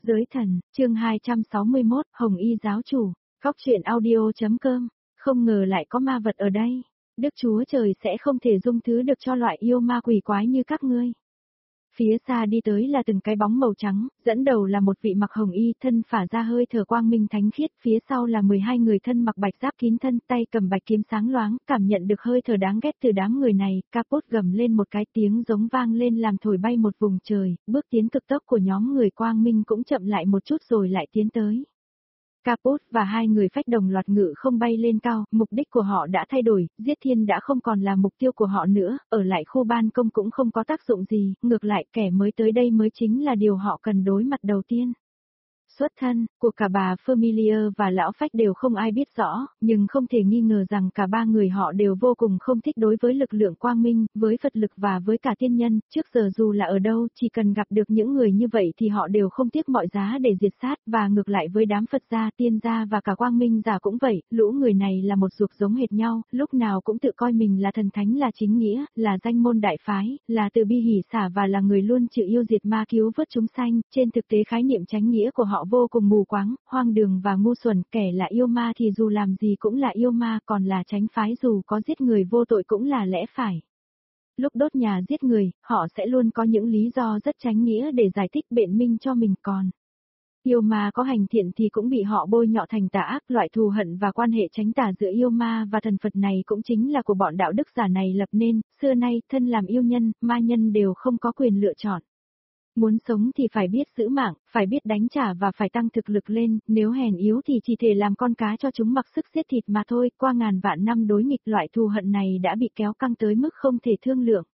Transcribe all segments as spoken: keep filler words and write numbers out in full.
Giới thần, chương hai trăm sáu mươi mốt, Hồng Y giáo chủ, góc truyện audio.com, không ngờ lại có ma vật ở đây. Đức Chúa Trời sẽ không thể dung thứ được cho loại yêu ma quỷ quái như các ngươi. Phía xa đi tới là từng cái bóng màu trắng, dẫn đầu là một vị mặc hồng y thân phả ra hơi thở quang minh thánh khiết, phía sau là mười hai người thân mặc bạch giáp kín thân, tay cầm bạch kiếm sáng loáng, cảm nhận được hơi thở đáng ghét từ đám người này, Capot gầm lên một cái tiếng giống vang lên làm thổi bay một vùng trời, bước tiến cực tốc của nhóm người quang minh cũng chậm lại một chút rồi lại tiến tới. Capot và hai người phách đồng loạt ngự không bay lên cao, mục đích của họ đã thay đổi, giết thiên đã không còn là mục tiêu của họ nữa, ở lại khu ban công cũng không có tác dụng gì, ngược lại kẻ mới tới đây mới chính là điều họ cần đối mặt đầu tiên. Xuất thân của cả bà Familiar và lão phách đều không ai biết rõ, nhưng không thể nghi ngờ rằng cả ba người họ đều vô cùng không thích đối với lực lượng quang minh, với Phật lực và với cả tiên nhân, trước giờ dù là ở đâu, chỉ cần gặp được những người như vậy thì họ đều không tiếc mọi giá để diệt sát, và ngược lại với đám Phật gia, tiên gia và cả quang minh giả cũng vậy, lũ người này là một ruột giống hệt nhau, lúc nào cũng tự coi mình là thần thánh, là chính nghĩa, là danh môn đại phái, là từ bi hỷ xả và là người luôn chịu yêu diệt ma cứu vớt chúng sanh, trên thực tế khái niệm chánh nghĩa của họ vô cùng mù quáng, hoang đường và ngu xuẩn, kẻ là yêu ma thì dù làm gì cũng là yêu ma, còn là chánh phái dù có giết người vô tội cũng là lẽ phải. Lúc đốt nhà giết người, họ sẽ luôn có những lý do rất chánh nghĩa để giải thích biện minh cho mình, còn yêu ma có hành thiện thì cũng bị họ bôi nhọ thành tà ác, loại thù hận và quan hệ tránh tà giữa yêu ma và thần Phật này cũng chính là của bọn đạo đức giả này lập nên, xưa nay thân làm yêu nhân, ma nhân đều không có quyền lựa chọn. Muốn sống thì phải biết giữ mạng, phải biết đánh trả và phải tăng thực lực lên, nếu hèn yếu thì chỉ thể làm con cá cho chúng mặc sức giết thịt mà thôi, qua ngàn vạn năm đối nghịch loại thù hận này đã bị kéo căng tới mức không thể thương lượng.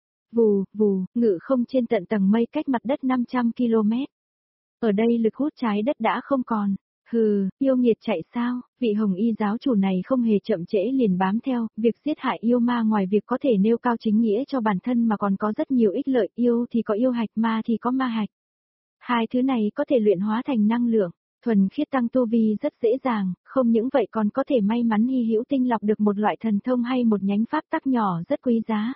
Vù, vù, ngự không trên tận tầng mây cách mặt đất năm trăm ki lô mét. Ở đây lực hút trái đất đã không còn. Hừ, yêu nghiệt chạy sao, vị hồng y giáo chủ này không hề chậm trễ liền bám theo, việc giết hại yêu ma ngoài việc có thể nêu cao chính nghĩa cho bản thân mà còn có rất nhiều ích lợi, yêu thì có yêu hạch, ma thì có ma hạch. Hai thứ này có thể luyện hóa thành năng lượng, thuần khiết tăng tu vi rất dễ dàng, không những vậy còn có thể may mắn hy hữu tinh lọc được một loại thần thông hay một nhánh pháp tắc nhỏ rất quý giá.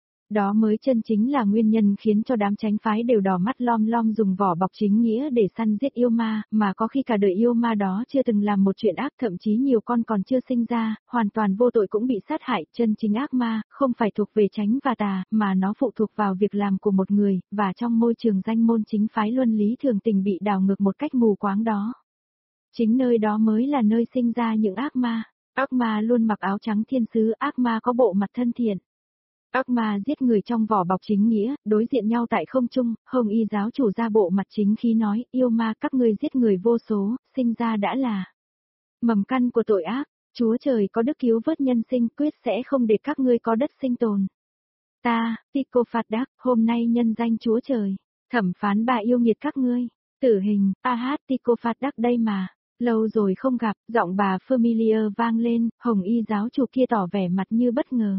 Đó mới chân chính là nguyên nhân khiến cho đám chánh phái đều đỏ mắt lom lom dùng vỏ bọc chính nghĩa để săn giết yêu ma, mà có khi cả đời yêu ma đó chưa từng làm một chuyện ác, thậm chí nhiều con còn chưa sinh ra, hoàn toàn vô tội cũng bị sát hại. Chân chính ác ma, không phải thuộc về chánh và tà, mà nó phụ thuộc vào việc làm của một người, và trong môi trường danh môn chính phái luân lý thường tình bị đảo ngược một cách mù quáng đó. Chính nơi đó mới là nơi sinh ra những ác ma. Ác ma luôn mặc áo trắng thiên sứ, ác ma có bộ mặt thân thiện. Ác ma giết người trong vỏ bọc chính nghĩa, đối diện nhau tại không trung, hồng y giáo chủ ra bộ mặt chính khí nói, yêu ma các ngươi giết người vô số, sinh ra đã là mầm căn của tội ác, Chúa Trời có đức cứu vớt nhân sinh, quyết sẽ không để các ngươi có đất sinh tồn. Ta, Tycho phạt đắc, hôm nay nhân danh Chúa Trời, thẩm phán bà yêu nghiệt các ngươi, tử hình, a hát Tycho phạt đắc đây mà. Lâu rồi không gặp, giọng bà Familiar vang lên, hồng y giáo chủ kia tỏ vẻ mặt như bất ngờ.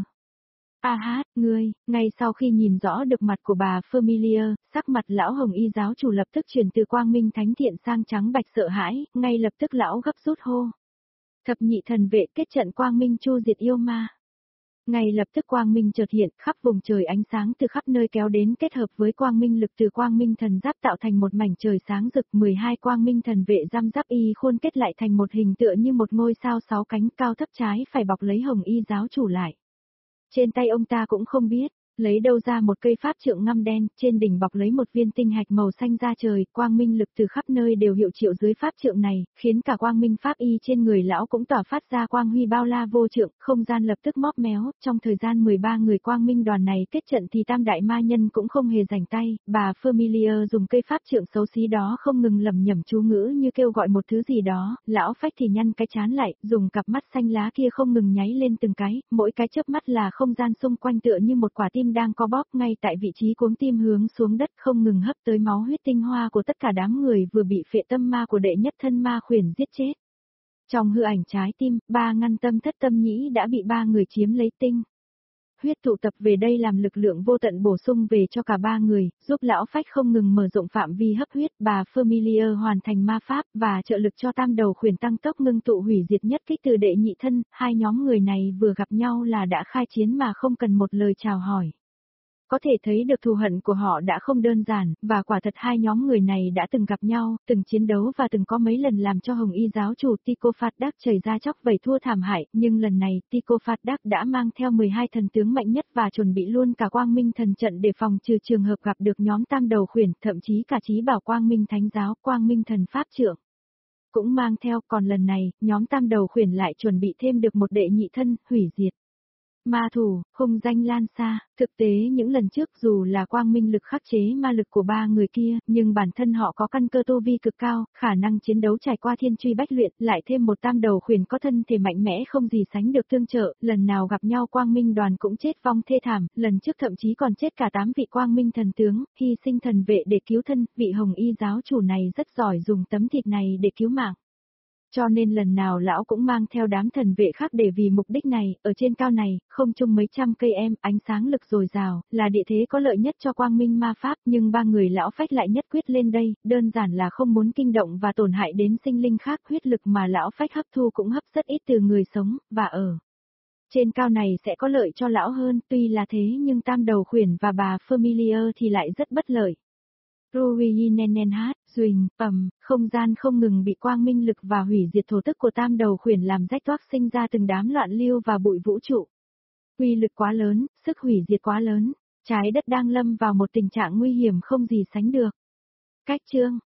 A hát, ngươi, ngay sau khi nhìn rõ được mặt của bà Familiar, sắc mặt lão hồng y giáo chủ lập tức chuyển từ quang minh thánh thiện sang trắng bạch sợ hãi, ngay lập tức lão gấp rút hô. Thập nhị thần vệ kết trận quang minh chu diệt yêu ma. Ngay lập tức quang minh chợt hiện, khắp vùng trời ánh sáng từ khắp nơi kéo đến kết hợp với quang minh lực từ quang minh thần giáp tạo thành một mảnh trời sáng rực, mười hai quang minh thần vệ giam giáp y khuôn kết lại thành một hình tựa như một ngôi sao sáu cánh cao thấp trái phải bọc lấy hồng y giáo chủ lại. Trên tay ông ta cũng không biết, lấy đâu ra một cây pháp trượng ngăm đen, trên đỉnh bọc lấy một viên tinh hạch màu xanh ra trời, quang minh lực từ khắp nơi đều hiệu triệu dưới pháp trượng này, khiến cả quang minh pháp y trên người lão cũng tỏa phát ra quang huy bao la vô trượng, không gian lập tức móp méo, trong thời gian mười ba người quang minh đoàn này kết trận thì tam đại ma nhân cũng không hề rảnh tay, bà Familiar dùng cây pháp trượng xấu xí đó không ngừng lẩm nhẩm chú ngữ như kêu gọi một thứ gì đó, lão phách thì nhăn cái trán lại, dùng cặp mắt xanh lá kia không ngừng nháy lên từng cái, mỗi cái chớp mắt là không gian xung quanh tựa như một quả tim đang co bóp ngay tại vị trí cuống tim hướng xuống đất không ngừng hấp tới máu huyết tinh hoa của tất cả đám người vừa bị phệ tâm ma của đệ nhất thân ma khuyển giết chết. Trong hư ảnh trái tim, ba ngăn tâm thất tâm nhĩ đã bị ba người chiếm lấy tinh huyết tụ tập về đây làm lực lượng vô tận bổ sung về cho cả ba người, giúp lão phách không ngừng mở rộng phạm vi hấp huyết, bà Familiar hoàn thành ma pháp và trợ lực cho tam đầu khuyển tăng tốc ngưng tụ hủy diệt nhất kích từ đệ nhị thân, hai nhóm người này vừa gặp nhau là đã khai chiến mà không cần một lời chào hỏi. Có thể thấy được thù hận của họ đã không đơn giản, và quả thật hai nhóm người này đã từng gặp nhau, từng chiến đấu và từng có mấy lần làm cho Hồng Y giáo chủ Tycho Phạt Đắc chảy ra chóc vẩy thua thảm hại, nhưng lần này Tycho Phạt Đắc đã mang theo mười hai thần tướng mạnh nhất và chuẩn bị luôn cả Quang Minh thần trận để phòng trừ trường hợp gặp được nhóm tam đầu khuyển, thậm chí cả Chí Bảo Quang Minh Thánh giáo, Quang Minh thần pháp trưởng cũng mang theo, còn lần này, nhóm tam đầu khuyển lại chuẩn bị thêm được một đệ nhị thân, hủy diệt. Ma thủ, hung danh lan xa, thực tế những lần trước dù là quang minh lực khắc chế ma lực của ba người kia, nhưng bản thân họ có căn cơ tu vi cực cao, khả năng chiến đấu trải qua thiên truy bách luyện, lại thêm một tam đầu khuyển có thân thể mạnh mẽ không gì sánh được tương trợ, lần nào gặp nhau quang minh đoàn cũng chết vong thê thảm, lần trước thậm chí còn chết cả tám vị quang minh thần tướng, hy sinh thần vệ để cứu thân, vị Hồng Y giáo chủ này rất giỏi dùng tấm thịt này để cứu mạng. Cho nên lần nào lão cũng mang theo đám thần vệ khác để vì mục đích này, ở trên cao này, không chung mấy trăm cây em, ánh sáng lực dồi dào, là địa thế có lợi nhất cho quang minh ma pháp, nhưng ba người lão phách lại nhất quyết lên đây, đơn giản là không muốn kinh động và tổn hại đến sinh linh khác, huyết lực mà lão phách hấp thu cũng hấp rất ít từ người sống, và ở trên cao này sẽ có lợi cho lão hơn, tuy là thế nhưng tam đầu khuyển và bà Familiar thì lại rất bất lợi. Ruinenenhat, Duỳnh, ầm, không gian không ngừng bị quang minh lực và hủy diệt thổ tức của tam đầu khuyển làm rách toác sinh ra từng đám loạn lưu và bụi vũ trụ. Uy lực quá lớn, sức hủy diệt quá lớn, trái đất đang lâm vào một tình trạng nguy hiểm không gì sánh được. Cách chương